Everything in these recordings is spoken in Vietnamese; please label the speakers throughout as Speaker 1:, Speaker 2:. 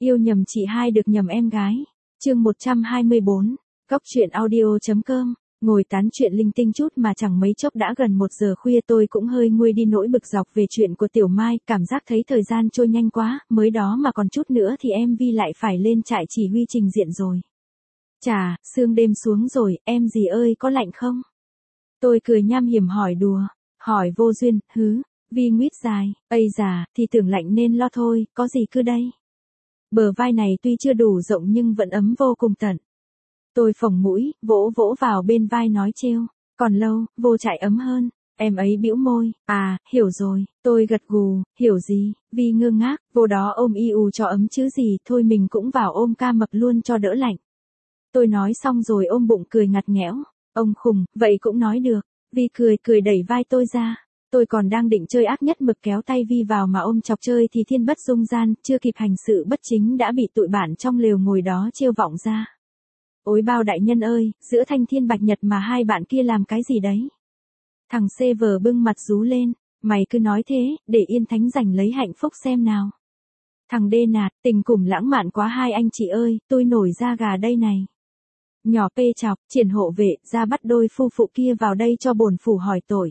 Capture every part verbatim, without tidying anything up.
Speaker 1: Yêu nhầm chị hai được nhầm em gái. Chương một trăm hai mươi bốn. Góc truyện audio.com. Ngồi tán chuyện linh tinh chút mà chẳng mấy chốc đã gần một giờ khuya, tôi cũng hơi nguôi đi nỗi bực dọc về chuyện của Tiểu Mai, cảm giác thấy thời gian trôi nhanh quá, mới đó mà còn chút nữa thì em vê lại phải lên trại chỉ huy trình diện rồi. Chà, sương đêm xuống rồi, em dì ơi có lạnh không? Tôi cười nham hiểm hỏi đùa, hỏi vô duyên, hứ, Vi nguyết dài, ây già, thì tưởng lạnh nên lo thôi, có gì cứ đây. Bờ vai này tuy chưa đủ rộng nhưng vẫn ấm vô cùng tận. Tôi phồng mũi, vỗ vỗ vào bên vai nói trêu, còn lâu, vô chạy ấm hơn. Em ấy bĩu môi, à, hiểu rồi. Tôi gật gù, hiểu gì? Vi ngơ ngác, vô đó ôm y ù cho ấm chứ gì, thôi mình cũng vào ôm ca mập luôn cho đỡ lạnh. Tôi nói xong rồi ôm bụng cười ngặt nghẽo, ông khùng, vậy cũng nói được. Vi cười cười đẩy vai tôi ra. Tôi còn đang định chơi ác nhất mực kéo tay Vi vào mà ôm chọc chơi thì thiên bất dung gian, chưa kịp hành sự bất chính đã bị tụi bạn trong lều ngồi đó trêu vọng ra. Ôi bao đại nhân ơi, giữa thanh thiên bạch nhật mà hai bạn kia làm cái gì đấy? Thằng xê vờ bưng mặt rú lên, mày cứ nói thế, để yên thánh giành lấy hạnh phúc xem nào. Thằng đê nạt, tình cùm lãng mạn quá hai anh chị ơi, tôi nổi da gà đây này. Nhỏ pê chọc, triển hộ vệ, ra bắt đôi phu phụ kia vào đây cho bổn phủ hỏi tội.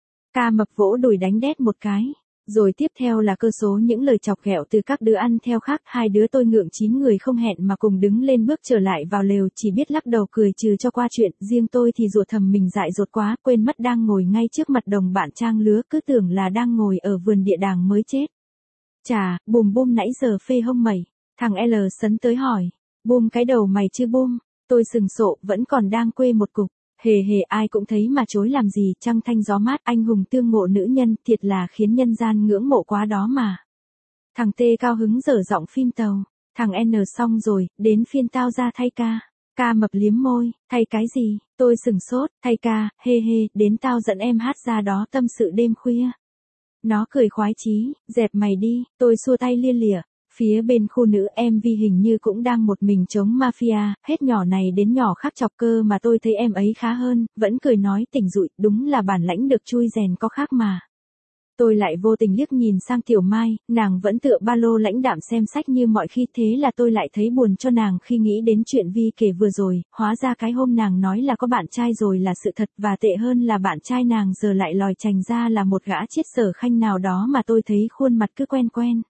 Speaker 1: Ca mập vỗ đùi đánh đét một cái. Rồi tiếp theo là cơ số những lời chọc ghẹo từ các đứa ăn theo khác, hai đứa tôi ngượng chín người không hẹn mà cùng đứng lên bước trở lại vào lều, chỉ biết lắc đầu cười trừ cho qua chuyện, riêng tôi thì rủa thầm mình dại dột quá, quên mất đang ngồi ngay trước mặt đồng bạn trang lứa, cứ tưởng là đang ngồi ở vườn địa đàng mới chết. Chà, bùm bum nãy giờ phê hông mẩy, thằng L sấn tới hỏi, bum cái đầu mày chứ bum, tôi sừng sộ, vẫn còn đang quê một cục. Hề hề ai cũng thấy mà chối làm gì, trăng thanh gió mát, anh hùng tương ngộ nữ nhân, thiệt là khiến nhân gian ngưỡng mộ quá đó mà. Thằng T cao hứng dở giọng phim tàu, thằng N xong rồi, đến phiên tao ra thay ca. Ca mập liếm môi, thay cái gì, tôi sừng sốt, thay ca, hê hê, đến tao dẫn em hát ra đó tâm sự đêm khuya. Nó cười khoái chí, dẹp mày đi, tôi xua tay lia lịa. Phía bên khu nữ em vê hình như cũng đang một mình chống mafia, hết nhỏ này đến nhỏ khác chọc cơ mà tôi thấy em ấy khá hơn, vẫn cười nói tỉnh dụi, đúng là bản lãnh được chui rèn có khác mà. Tôi lại vô tình liếc nhìn sang Tiểu Mai, nàng vẫn tựa ba lô lãnh đạm xem sách như mọi khi, thế là tôi lại thấy buồn cho nàng khi nghĩ đến chuyện Vi kể vừa rồi, hóa ra cái hôm nàng nói là có bạn trai rồi là sự thật, và tệ hơn là bạn trai nàng giờ lại lòi chành ra là một gã chiết sở khanh nào đó mà tôi thấy khuôn mặt cứ quen quen.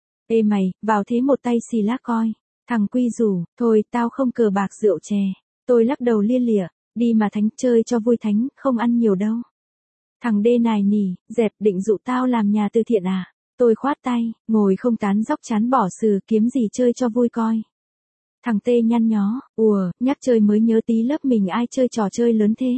Speaker 1: Ê mày, vào thế một tay xì lác coi. Thằng Quy rủ, thôi tao không cờ bạc rượu chè. Tôi lắc đầu lia lịa, đi mà thánh chơi cho vui thánh, không ăn nhiều đâu. Thằng đê nài nỉ, dẹp định dụ tao làm nhà từ thiện à. Tôi khoát tay, ngồi không tán dóc chán bỏ sừ, kiếm gì chơi cho vui coi. Thằng Tê nhăn nhó, ùa, nhắc chơi mới nhớ tí lớp mình ai chơi trò chơi lớn thế.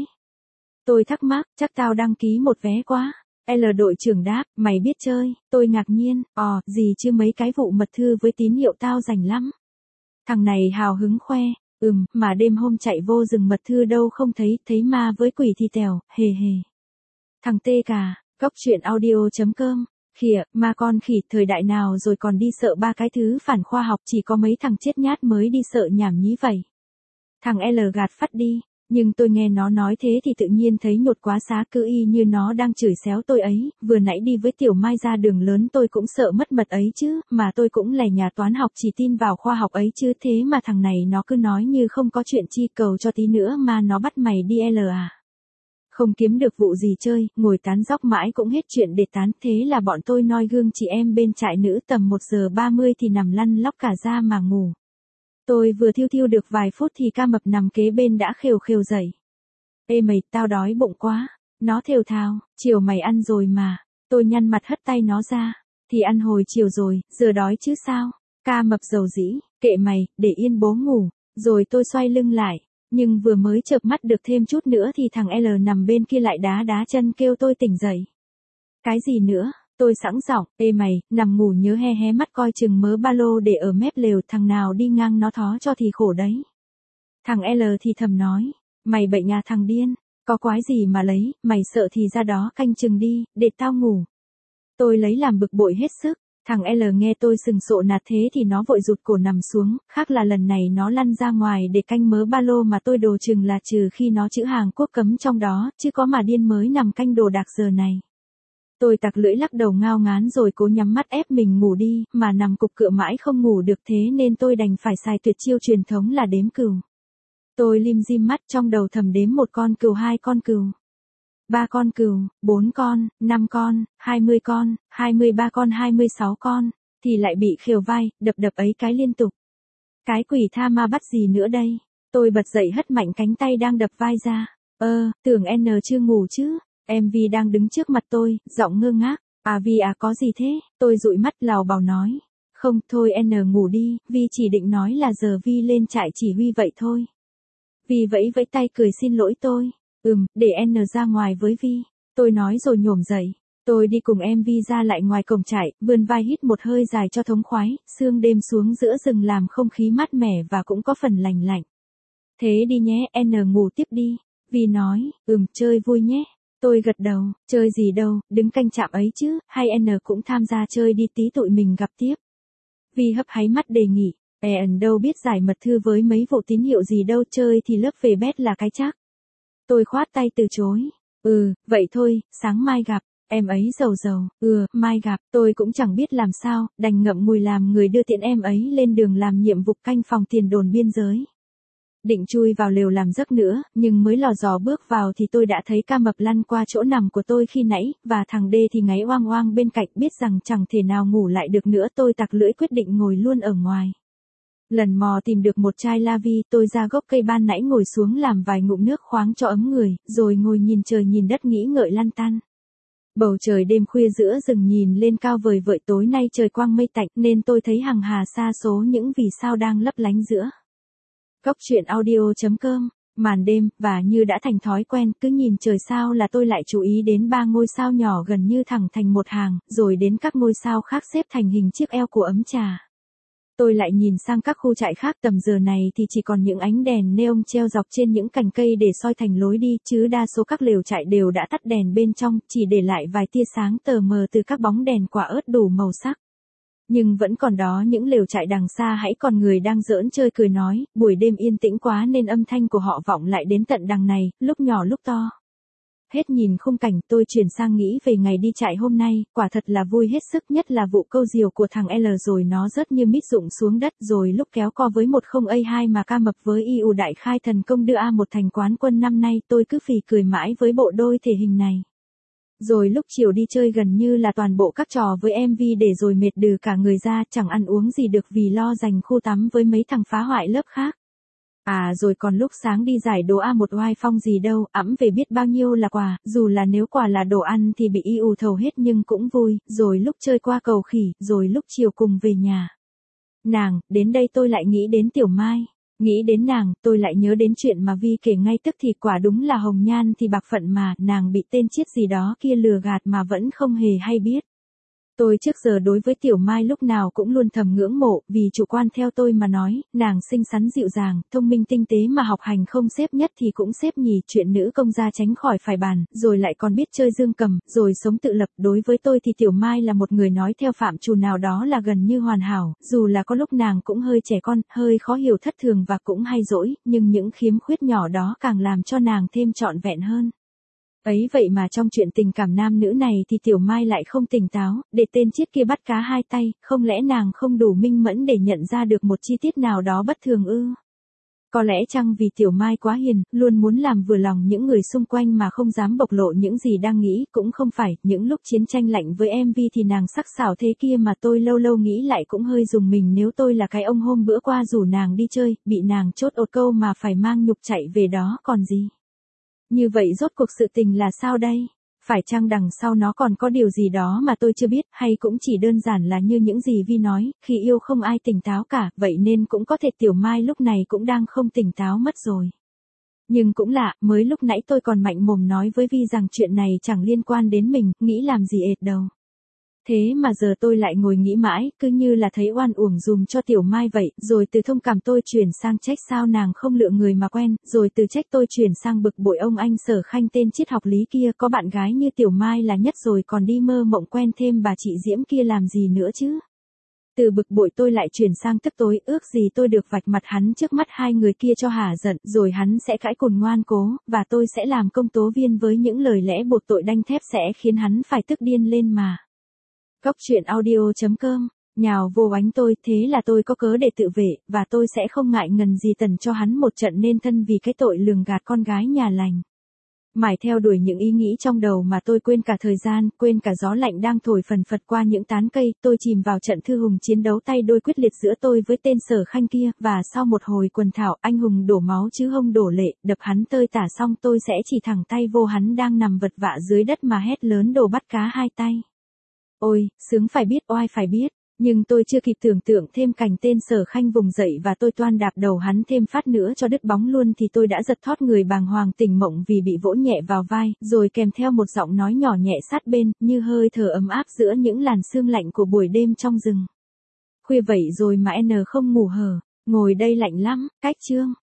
Speaker 1: Tôi thắc mắc, chắc tao đăng ký một vé quá. L đội trưởng đáp, mày biết chơi, tôi ngạc nhiên, ò, gì chứ mấy cái vụ mật thư với tín hiệu tao rành lắm. Thằng này hào hứng khoe, ừm, mà đêm hôm chạy vô rừng mật thư đâu không thấy, thấy ma với quỷ thì tèo, hề hề. Thằng Tê cà, góc truyện audio.com, khịa, ma con khỉ, thời đại nào rồi còn đi sợ ba cái thứ phản khoa học, chỉ có mấy thằng chết nhát mới đi sợ nhảm nhí vậy. Thằng L gạt phát đi. Nhưng tôi nghe nó nói thế thì tự nhiên thấy nhột quá, xá cứ y như nó đang chửi xéo tôi ấy, vừa nãy đi với Tiểu Mai ra đường lớn tôi cũng sợ mất mật ấy chứ, mà tôi cũng lẻ nhà toán học chỉ tin vào khoa học ấy chứ, thế mà thằng này nó cứ nói như không có chuyện chi, cầu cho tí nữa mà nó bắt mày đi L à. Không kiếm được vụ gì chơi, ngồi tán dóc mãi cũng hết chuyện để tán, thế là bọn tôi noi gương chị em bên trại nữ tầm một giờ ba mươi thì nằm lăn lóc cả ra mà ngủ. Tôi vừa thiêu thiêu được vài phút thì ca mập nằm kế bên đã khều khều dậy. Ê mày, tao đói bụng quá. Nó thều thào, chiều mày ăn rồi mà. Tôi nhăn mặt hất tay nó ra. Thì ăn hồi chiều rồi, giờ đói chứ sao. Ca mập dầu dĩ, kệ mày, để yên bố ngủ. Rồi tôi xoay lưng lại. Nhưng vừa mới chợp mắt được thêm chút nữa thì thằng L nằm bên kia lại đá đá chân kêu tôi tỉnh dậy. Cái gì nữa? Tôi sẵn giọng, ê mày, nằm ngủ nhớ he hé mắt coi chừng mớ ba lô để ở mép lều, thằng nào đi ngang nó thó cho thì khổ đấy. Thằng L thì thầm nói, mày bệnh à thằng điên, có quái gì mà lấy, mày sợ thì ra đó canh chừng đi, để tao ngủ. Tôi lấy làm bực bội hết sức, thằng L nghe tôi sừng sộ nạt thế thì nó vội rụt cổ nằm xuống, khác là lần này nó lăn ra ngoài để canh mớ ba lô mà tôi đồ chừng là trừ khi nó chữ hàng quốc cấm trong đó, chứ có mà điên mới nằm canh đồ đạc giờ này. Tôi tặc lưỡi lắc đầu ngao ngán rồi cố nhắm mắt ép mình ngủ đi, mà nằm cục cựa mãi không ngủ được, thế nên tôi đành phải xài tuyệt chiêu truyền thống là đếm cừu. Tôi lim dim mắt trong đầu thầm đếm một con cừu, hai con cừu, ba con cừu, bốn con, năm con, hai mươi con, hai mươi ba con, hai mươi sáu con, thì lại bị khều vai, đập đập ấy cái liên tục. Cái quỷ tha ma bắt gì nữa đây? Tôi bật dậy hất mạnh cánh tay đang đập vai ra. Ơ, tưởng N chưa ngủ chứ? em vê đang đứng trước mặt tôi, giọng ngơ ngác. À Vi à, có gì thế? Tôi dụi mắt lào bào nói. Không, thôi N ngủ đi, Vi chỉ định nói là giờ Vi lên trại chỉ huy vậy thôi. Vi vẫy vẫy tay cười xin lỗi tôi. Ừm, để N ra ngoài với Vi. Tôi nói rồi nhổm dậy. Tôi đi cùng em Vi ra lại ngoài cổng trại, vươn vai hít một hơi dài cho thống khoái, sương đêm xuống giữa rừng làm không khí mát mẻ và cũng có phần lành lạnh. Thế đi nhé, N ngủ tiếp đi. Vi nói, ừm, chơi vui nhé. Tôi gật đầu, chơi gì đâu, đứng canh trạm ấy chứ, hay N cũng tham gia chơi đi tí tụi mình gặp tiếp. Vi hấp háy mắt đề nghị, N đâu biết giải mật thư với mấy vụ tín hiệu gì đâu, chơi thì lớp về bét là cái chắc. Tôi khoát tay từ chối, ừ, vậy thôi, sáng mai gặp. Em ấy rầu rầu, ừ, mai gặp. Tôi cũng chẳng biết làm sao, đành ngậm ngùi làm người đưa tiện em ấy lên đường làm nhiệm vụ canh phòng tiền đồn biên giới. Định chui vào lều làm giấc nữa, nhưng mới lò dò bước vào thì tôi đã thấy ca mập lăn qua chỗ nằm của tôi khi nãy, và thằng D thì ngáy oang oang bên cạnh, biết rằng chẳng thể nào ngủ lại được nữa. Tôi tặc lưỡi quyết định ngồi luôn ở ngoài. Lần mò tìm được một chai la vi, tôi ra gốc cây ban nãy ngồi xuống làm vài ngụm nước khoáng cho ấm người, rồi ngồi nhìn trời nhìn đất nghĩ ngợi lăn tăn. Bầu trời đêm khuya giữa rừng nhìn lên cao vời vợi, tối nay trời quang mây tạnh nên tôi thấy hằng hà sa số những vì sao đang lấp lánh giữa. Cốc truyện audio chấm com, màn đêm, và như đã thành thói quen, cứ nhìn trời sao là tôi lại chú ý đến ba ngôi sao nhỏ gần như thẳng thành một hàng, rồi đến các ngôi sao khác xếp thành hình chiếc eo của ấm trà. Tôi lại nhìn sang các khu trại khác, tầm giờ này thì chỉ còn những ánh đèn neon treo dọc trên những cành cây để soi thành lối đi, chứ đa số các lều trại đều đã tắt đèn bên trong, chỉ để lại vài tia sáng tờ mờ từ các bóng đèn quả ớt đủ màu sắc. Nhưng vẫn còn đó những lều trại đằng xa hãy còn người đang giỡn chơi cười nói, buổi đêm yên tĩnh quá nên âm thanh của họ vọng lại đến tận đằng này, lúc nhỏ lúc to. Hết nhìn khung cảnh, tôi chuyển sang nghĩ về ngày đi trại hôm nay, quả thật là vui hết sức, nhất là vụ câu diều của thằng L rồi nó rớt như mít rụng xuống đất, rồi lúc kéo co với một không A hai mà ca mập với i u đại khai thần công đưa A một thành quán quân năm nay, tôi cứ phì cười mãi với bộ đôi thể hình này. Rồi lúc chiều đi chơi gần như là toàn bộ các trò với em vê để rồi mệt đừ cả người ra, chẳng ăn uống gì được vì lo dành khu tắm với mấy thằng phá hoại lớp khác. À rồi còn lúc sáng đi giải đố A một oai phong gì đâu, ẵm về biết bao nhiêu là quà, dù là nếu quà là đồ ăn thì bị i u thầu hết nhưng cũng vui, rồi lúc chơi qua cầu khỉ, rồi lúc chiều cùng về nhà. Nàng, đến đây tôi lại nghĩ đến Tiểu Mai. Nghĩ đến nàng, tôi lại nhớ đến chuyện mà Vi kể ngay tức thì quả đúng là hồng nhan thì bạc phận mà, nàng bị tên chiết gì đó kia lừa gạt mà vẫn không hề hay biết. Tôi trước giờ đối với Tiểu Mai lúc nào cũng luôn thầm ngưỡng mộ, vì chủ quan theo tôi mà nói, nàng xinh xắn dịu dàng, thông minh tinh tế mà học hành không xếp nhất thì cũng xếp nhì, chuyện nữ công gia tránh khỏi phải bàn, rồi lại còn biết chơi dương cầm, rồi sống tự lập. Đối với tôi thì Tiểu Mai là một người nói theo phạm trù nào đó là gần như hoàn hảo, dù là có lúc nàng cũng hơi trẻ con, hơi khó hiểu thất thường và cũng hay dỗi, nhưng những khiếm khuyết nhỏ đó càng làm cho nàng thêm trọn vẹn hơn. Ấy vậy mà trong chuyện tình cảm nam nữ này thì Tiểu Mai lại không tỉnh táo, để tên chiết kia bắt cá hai tay, không lẽ nàng không đủ minh mẫn để nhận ra được một chi tiết nào đó bất thường ư? Có lẽ chăng vì Tiểu Mai quá hiền, luôn muốn làm vừa lòng những người xung quanh mà không dám bộc lộ những gì đang nghĩ, cũng không phải, những lúc chiến tranh lạnh với em vê thì nàng sắc sảo thế kia mà tôi lâu lâu nghĩ lại cũng hơi rùng mình nếu tôi là cái ông hôm bữa qua rủ nàng đi chơi, bị nàng chốt ột câu mà phải mang nhục chạy về đó còn gì. Như vậy rốt cuộc sự tình là sao đây? Phải chăng đằng sau nó còn có điều gì đó mà tôi chưa biết, hay cũng chỉ đơn giản là như những gì Vi nói, khi yêu không ai tỉnh táo cả, vậy nên cũng có thể Tiểu Mai lúc này cũng đang không tỉnh táo mất rồi. Nhưng cũng lạ, mới lúc nãy tôi còn mạnh mồm nói với Vi rằng chuyện này chẳng liên quan đến mình, nghĩ làm gì ệt đâu. Thế mà giờ tôi lại ngồi nghĩ mãi, cứ như là thấy oan uổng dùm cho Tiểu Mai vậy, rồi từ thông cảm tôi chuyển sang trách sao nàng không lựa người mà quen, rồi từ trách tôi chuyển sang bực bội ông anh Sở Khanh tên triết học lý kia, có bạn gái như Tiểu Mai là nhất rồi còn đi mơ mộng quen thêm bà chị Diễm kia làm gì nữa chứ. Từ bực bội tôi lại chuyển sang tức tối, ước gì tôi được vạch mặt hắn trước mắt hai người kia cho hả giận, rồi hắn sẽ cãi cùn ngoan cố, và tôi sẽ làm công tố viên với những lời lẽ buộc tội đanh thép sẽ khiến hắn phải tức điên lên mà. Cóc truyện audio chấm com, nhào vô ánh tôi, thế là tôi có cớ để tự vệ, và tôi sẽ không ngại ngần gì tần cho hắn một trận nên thân vì cái tội lường gạt con gái nhà lành. Mải theo đuổi những ý nghĩ trong đầu mà tôi quên cả thời gian, quên cả gió lạnh đang thổi phần phật qua những tán cây, tôi chìm vào trận thư hùng chiến đấu tay đôi quyết liệt giữa tôi với tên Sở Khanh kia, và sau một hồi quần thảo, anh hùng đổ máu chứ không đổ lệ, đập hắn tơi tả xong tôi sẽ chỉ thẳng tay vô hắn đang nằm vật vã dưới đất mà hét lớn đồ bắt cá hai tay. Ôi, sướng phải biết, oai phải biết. Nhưng tôi chưa kịp tưởng tượng thêm cảnh tên Sở Khanh vùng dậy và tôi toan đạp đầu hắn thêm phát nữa cho đứt bóng luôn thì tôi đã giật thót người bàng hoàng tỉnh mộng vì bị vỗ nhẹ vào vai, rồi kèm theo một giọng nói nhỏ nhẹ sát bên, như hơi thở ấm áp giữa những làn sương lạnh của buổi đêm trong rừng. Khuya vậy rồi mà N không ngủ hở, ngồi đây lạnh lắm, cách chương.